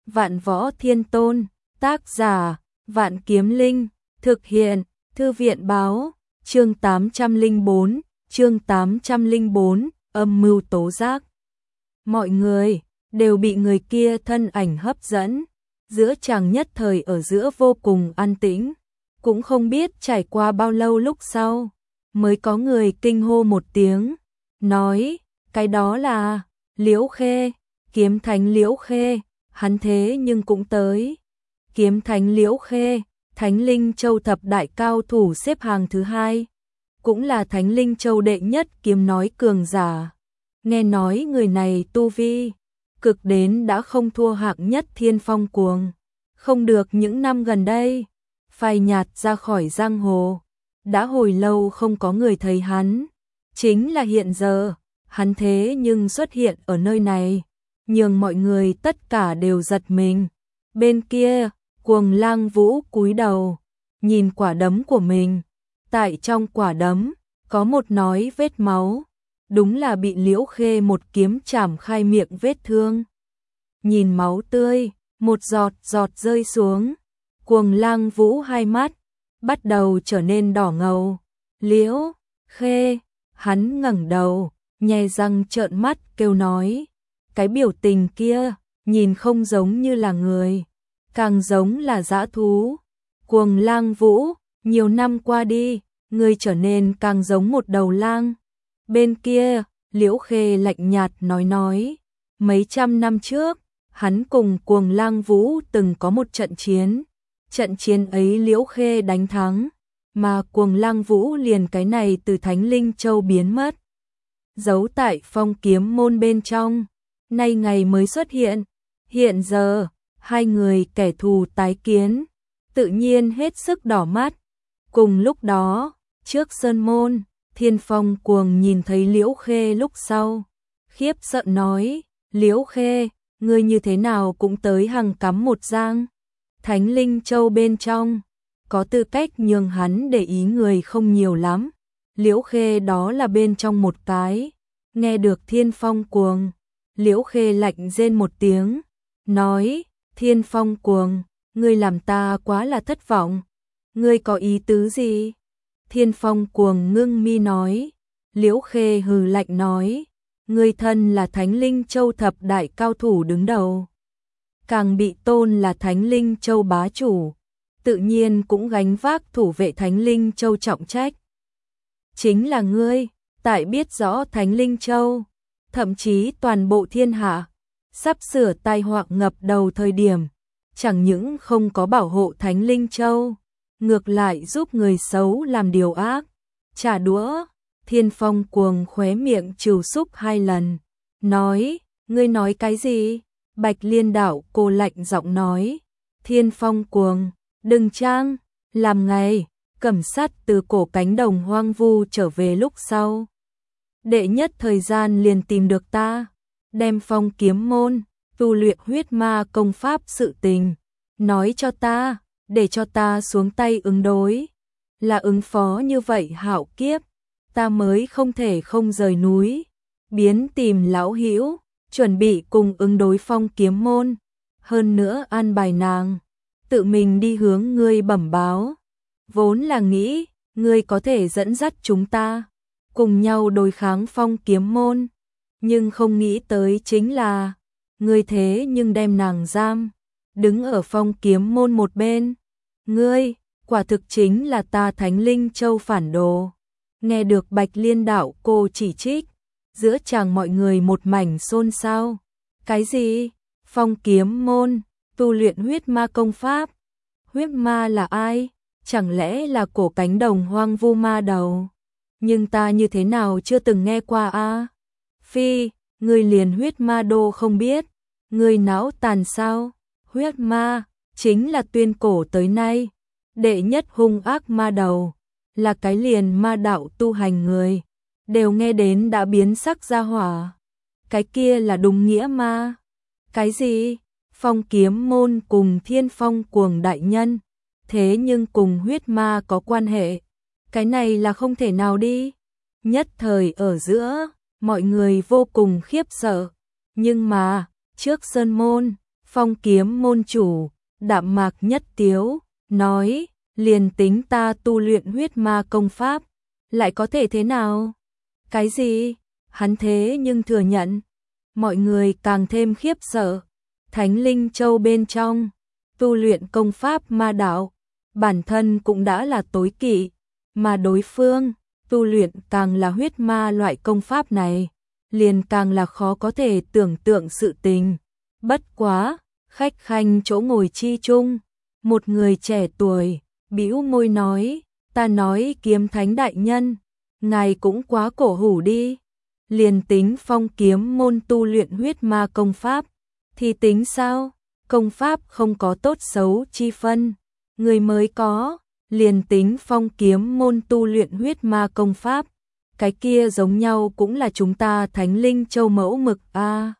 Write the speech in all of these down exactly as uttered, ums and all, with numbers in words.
Vạn Võ Thiên Tôn, tác giả, Vạn Kiếm Linh, thực hiện, Thư viện báo, chương tám trăm lẻ bốn, chương tám trăm lẻ bốn, âm mưu tố giác. Mọi người đều bị người kia thân ảnh hấp dẫn, giữa chàng nhất thời ở giữa vô cùng an tĩnh, cũng không biết trải qua bao lâu lúc sau, mới có người kinh hô một tiếng, nói, cái đó là Liễu Khê, Kiếm Thánh Liễu Khê, hắn thế nhưng cũng tới. Kiếm Thánh Liễu Khê, Thánh Linh Châu thập đại cao thủ xếp hàng thứ hai, cũng là Thánh Linh Châu đệ nhất kiếm nói cường giả. Nghe nói người này tu vi cực đến đã không thua hạng nhất Thiên Phong Cuồng, không được những năm gần đây phai nhạt ra khỏi giang hồ, đã hồi lâu không có người thấy hắn, chính là hiện giờ, hắn thế nhưng xuất hiện ở nơi này, nhường mọi người tất cả đều giật mình. Bên kia, Cuồng Lang Vũ cúi đầu, nhìn quả đấm của mình, tại trong quả đấm có một nói vết máu, đúng là bị Liễu Khê một kiếm chảm khai miệng vết thương. Nhìn máu tươi, một giọt giọt rơi xuống, Cuồng Lang Vũ hai mắt bắt đầu trở nên đỏ ngầu. Liễu Khê, hắn ngẩng đầu, nhe răng trợn mắt kêu nói, cái biểu tình kia nhìn không giống như là người, càng giống là dã thú. Cuồng Lang Vũ, nhiều năm qua đi, ngươi trở nên càng giống một đầu lang. Bên kia, Liễu Khê lạnh nhạt nói nói, mấy trăm năm trước, hắn cùng Cuồng Lang Vũ từng có một trận chiến, trận chiến ấy Liễu Khê đánh thắng, mà Cuồng Lang Vũ liền cái này từ Thánh Linh Châu biến mất, giấu tại Phong Kiếm môn bên trong, nay ngày mới xuất hiện. Hiện giờ, hai người kẻ thù tái kiến, tự nhiên hết sức đỏ mắt. Cùng lúc đó, trước sơn môn, Thiên Phong Cuồng nhìn thấy Liễu Khê lúc sau, khiếp sợ nói, Liễu Khê, ngươi như thế nào cũng tới hằng cắm một giang. Thánh Linh Châu bên trong, có tư cách nhường hắn để ý người không nhiều lắm. Liễu Khê đó là bên trong một cái. Nghe được Thiên Phong Cuồng, Liễu Khê lạnh rên một tiếng, nói, Thiên Phong Cuồng, ngươi làm ta quá là thất vọng. Ngươi có ý tứ gì? Thiên Phong Cuồng ngưng mi nói. Liễu Khê hừ lạnh nói, ngươi thân là Thánh Linh Châu thập đại cao thủ đứng đầu, càng bị tôn là Thánh Linh Châu bá chủ, tự nhiên cũng gánh vác thủ vệ Thánh Linh Châu trọng trách. Chính là ngươi, tại biết rõ Thánh Linh Châu, thậm chí toàn bộ thiên hạ, sắp sửa tai họa ngập đầu thời điểm, chẳng những không có bảo hộ Thánh Linh Châu, ngược lại giúp người xấu làm điều ác, trả đũa. Thiên Phong Cuồng khóe miệng trừ xúc hai lần, nói, ngươi nói cái gì? Bạch Liên Đạo cô lạnh giọng nói, Thiên Phong Cuồng, đừng trang, làm ngày, Cẩm Sát từ cổ cánh đồng hoang vu trở về lúc sau. Đệ nhất thời gian liền tìm được ta, đem Phong Kiếm môn, tu luyện huyết ma công pháp sự tình, nói cho ta, để cho ta xuống tay ứng đối. Là ứng phó như vậy hạo kiếp, ta mới không thể không rời núi, biến tìm lão hữu, chuẩn bị cùng ứng đối Phong Kiếm môn. Hơn nữa an bài nàng, tự mình đi hướng ngươi bẩm báo. Vốn là nghĩ, ngươi có thể dẫn dắt chúng ta cùng nhau đối kháng Phong Kiếm môn, nhưng không nghĩ tới chính là, ngươi thế nhưng đem nàng giam, đứng ở Phong Kiếm môn một bên. Ngươi, quả thực chính là ta Thánh Linh Châu phản đồ. Nghe được Bạch Liên Đạo cô chỉ trích, giữa chàng mọi người một mảnh xôn xao. Cái gì? Phong Kiếm môn, tu luyện huyết ma công pháp. Huyết ma là ai? Chẳng lẽ là cổ cánh đồng hoang vu ma đầu? Nhưng ta như thế nào chưa từng nghe qua a? À? Phi, ngươi liền huyết ma đô không biết, ngươi não tàn sao? Huyết ma chính là tuyên cổ tới nay đệ nhất hung ác ma đầu, là cái liền ma đạo tu hành người đều nghe đến đã biến sắc ra hỏa. Cái kia là đúng nghĩa ma. Cái gì? Phong Kiếm môn cùng Thiên Phong Cuồng đại nhân, thế nhưng cùng huyết ma có quan hệ, cái này là không thể nào đi. Nhất thời ở giữa, mọi người vô cùng khiếp sợ, nhưng mà, trước sơn môn, Phong kiếm môn chủ, đạm mạc nhất tiếu, nói, liền tính ta tu luyện huyết ma công pháp, lại có thể thế nào? Cái gì? Hắn thế nhưng thừa nhận. Mọi người càng thêm khiếp sợ. Thánh Linh Châu bên trong, tu luyện công pháp ma đạo, bản thân cũng đã là tối kỵ, mà đối phương tu luyện càng là huyết ma loại công pháp này, liền càng là khó có thể tưởng tượng sự tình. Bất quá, khách khanh chỗ ngồi chi chung, một người trẻ tuổi, bĩu môi nói, ta nói Kiếm Thánh đại nhân, ngài cũng quá cổ hủ đi. Liền tính phong kiếm môn tu luyện huyết ma công pháp, thì tính sao? Công pháp không có tốt xấu chi phân, người mới có, liền tính phong kiếm môn tu luyện huyết ma công pháp, cái kia giống nhau cũng là chúng ta Thánh Linh Châu mẫu mực a. À,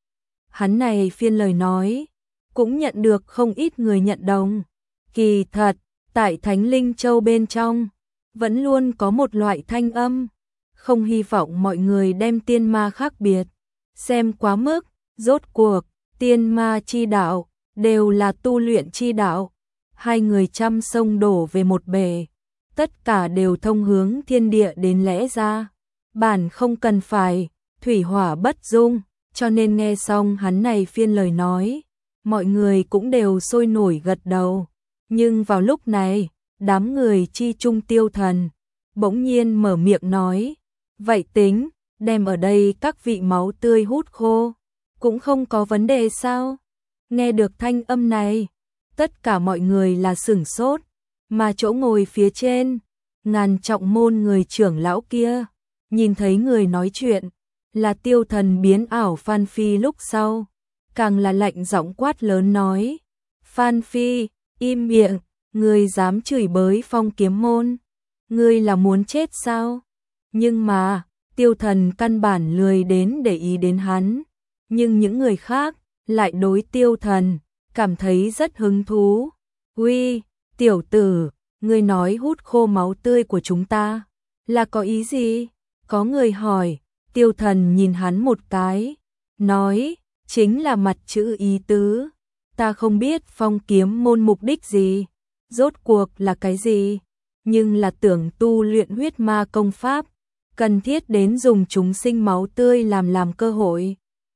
hắn này phiên lời nói, cũng nhận được không ít người nhận đồng. Kỳ thật, tại Thánh Linh Châu bên trong, vẫn luôn có một loại thanh âm, không hy vọng mọi người đem tiên ma khác biệt, xem quá mức, rốt cuộc, tiên ma chi đạo, đều là tu luyện chi đạo. Hai người trăm sông đổ về một bể, tất cả đều thông hướng thiên địa đến lẽ ra. Bản không cần phải, thủy hỏa bất dung, cho nên nghe xong hắn này phiên lời nói, mọi người cũng đều sôi nổi gật đầu. Nhưng vào lúc này, đám người chi trung Tiêu Thần bỗng nhiên mở miệng nói, vậy tính, đem ở đây các vị máu tươi hút khô, cũng không có vấn đề sao? Nghe được thanh âm này, tất cả mọi người là sửng sốt, mà chỗ ngồi phía trên, ngàn trọng môn người trưởng lão kia, nhìn thấy người nói chuyện, là Tiêu Thần biến ảo Phan Phi lúc sau, càng là lạnh giọng quát lớn nói, Phan Phi, im miệng, ngươi dám chửi bới phong kiếm môn, ngươi là muốn chết sao? Nhưng mà, Tiêu Thần căn bản lười đến để ý đến hắn, nhưng những người khác lại đối Tiêu Thần cảm thấy rất hứng thú. Uy, tiểu tử, ngươi nói hút khô máu tươi của chúng ta, là có ý gì? Có người hỏi, Tiêu Thần nhìn hắn một cái, nói, chính là mặt chữ ý tứ, ta không biết phong kiếm môn mục đích gì, rốt cuộc là cái gì, nhưng là tưởng tu luyện huyết ma công pháp, cần thiết đến dùng chúng sinh máu tươi làm làm cơ hội.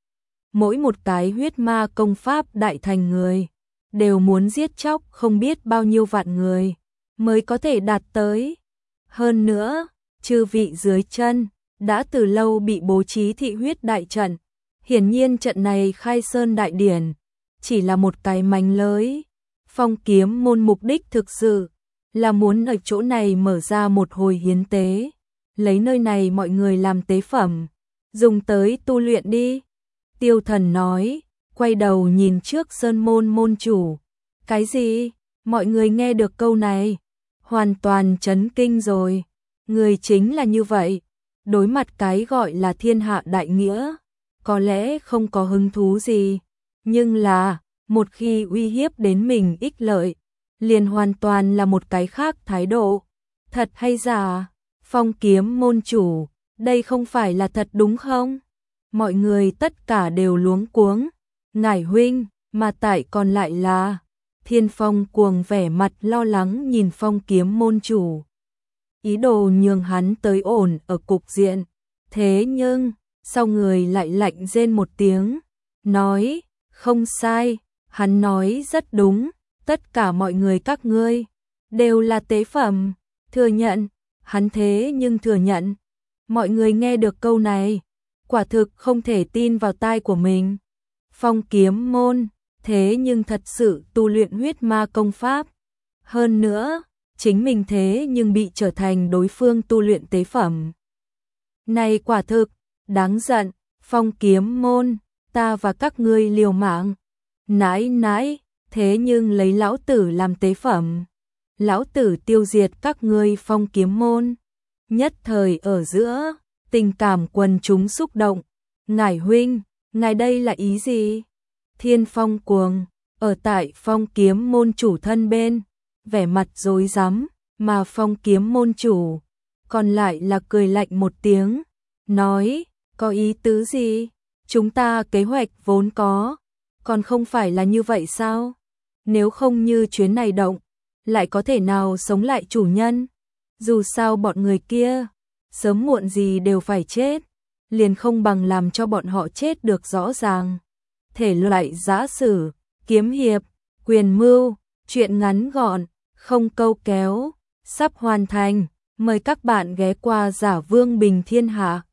Mỗi một cái huyết ma công pháp đại thành người, đều muốn giết chóc không biết bao nhiêu vạn người, mới có thể đạt tới. Hơn nữa, chư vị dưới chân, đã từ lâu bị bố trí thị huyết đại trận. Hiển nhiên trận này khai sơn đại điển, chỉ là một cái manh lưới. Phong kiếm môn mục đích thực sự, là muốn ở chỗ này mở ra một hồi hiến tế. Lấy nơi này mọi người làm tế phẩm, dùng tới tu luyện đi. Tiêu Thần nói, quay đầu nhìn trước sơn môn môn chủ. Cái gì? Mọi người nghe được câu này, hoàn toàn chấn kinh rồi. Người chính là như vậy, đối mặt cái gọi là thiên hạ đại nghĩa, có lẽ không có hứng thú gì, nhưng là, một khi uy hiếp đến mình ích lợi, liền hoàn toàn là một cái khác thái độ. Thật hay giả? Phong kiếm môn chủ, đây không phải là thật đúng không? Mọi người tất cả đều luống cuống. Ngải huynh, mà tại còn lại là Thiên Phong cuồng vẻ mặt lo lắng nhìn phong kiếm môn chủ, ý đồ nhường hắn tới ổn ở cục diện. Thế nhưng, sau người lại lạnh rên một tiếng, nói, không sai, hắn nói rất đúng, tất cả mọi người các ngươi, đều là tế phẩm, thừa nhận, hắn thế nhưng thừa nhận. Mọi người nghe được câu này, quả thực không thể tin vào tai của mình. Phong kiếm môn, thế nhưng thật sự tu luyện huyết ma công pháp. Hơn nữa, chính mình thế nhưng bị trở thành đối phương tu luyện tế phẩm. Này quả thực, đáng giận, phong kiếm môn, ta và các ngươi liều mạng. Nãi nãi, thế nhưng lấy lão tử làm tế phẩm. Lão tử tiêu diệt các ngươi phong kiếm môn. Nhất thời ở giữa, tình cảm quần chúng xúc động. Ngải huynh, ngài đây là ý gì? Thiên Phong cuồng, ở tại phong kiếm môn chủ thân bên, vẻ mặt rối rắm, mà phong kiếm môn chủ, còn lại là cười lạnh một tiếng, nói, có ý tứ gì? Chúng ta kế hoạch vốn có, Còn không phải là như vậy sao? Nếu không như chuyến này động, lại có thể nào sống lại chủ nhân? Dù sao bọn người kia, sớm muộn gì đều phải chết, liền không bằng làm cho bọn họ chết được rõ ràng. Thể loại giã sử, kiếm hiệp, quyền mưu, truyện ngắn gọn, không câu kéo, sắp hoàn thành. Mời các bạn ghé qua Giả Vương Bình Thiên Hạ.